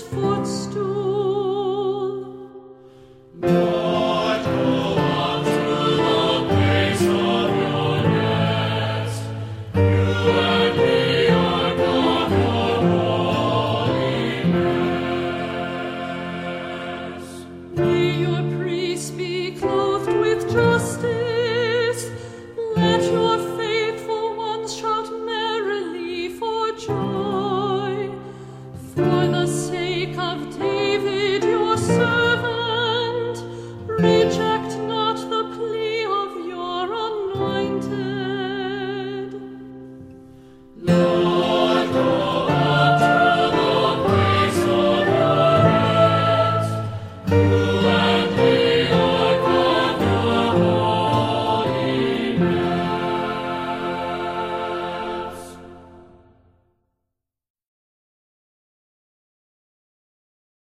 footstool. Lord, go up to the place of your rest. You and me are both your holiness. May your priests be clothed with justice. Let your faithful ones shout merrily for joy. For the sake of David, your servant,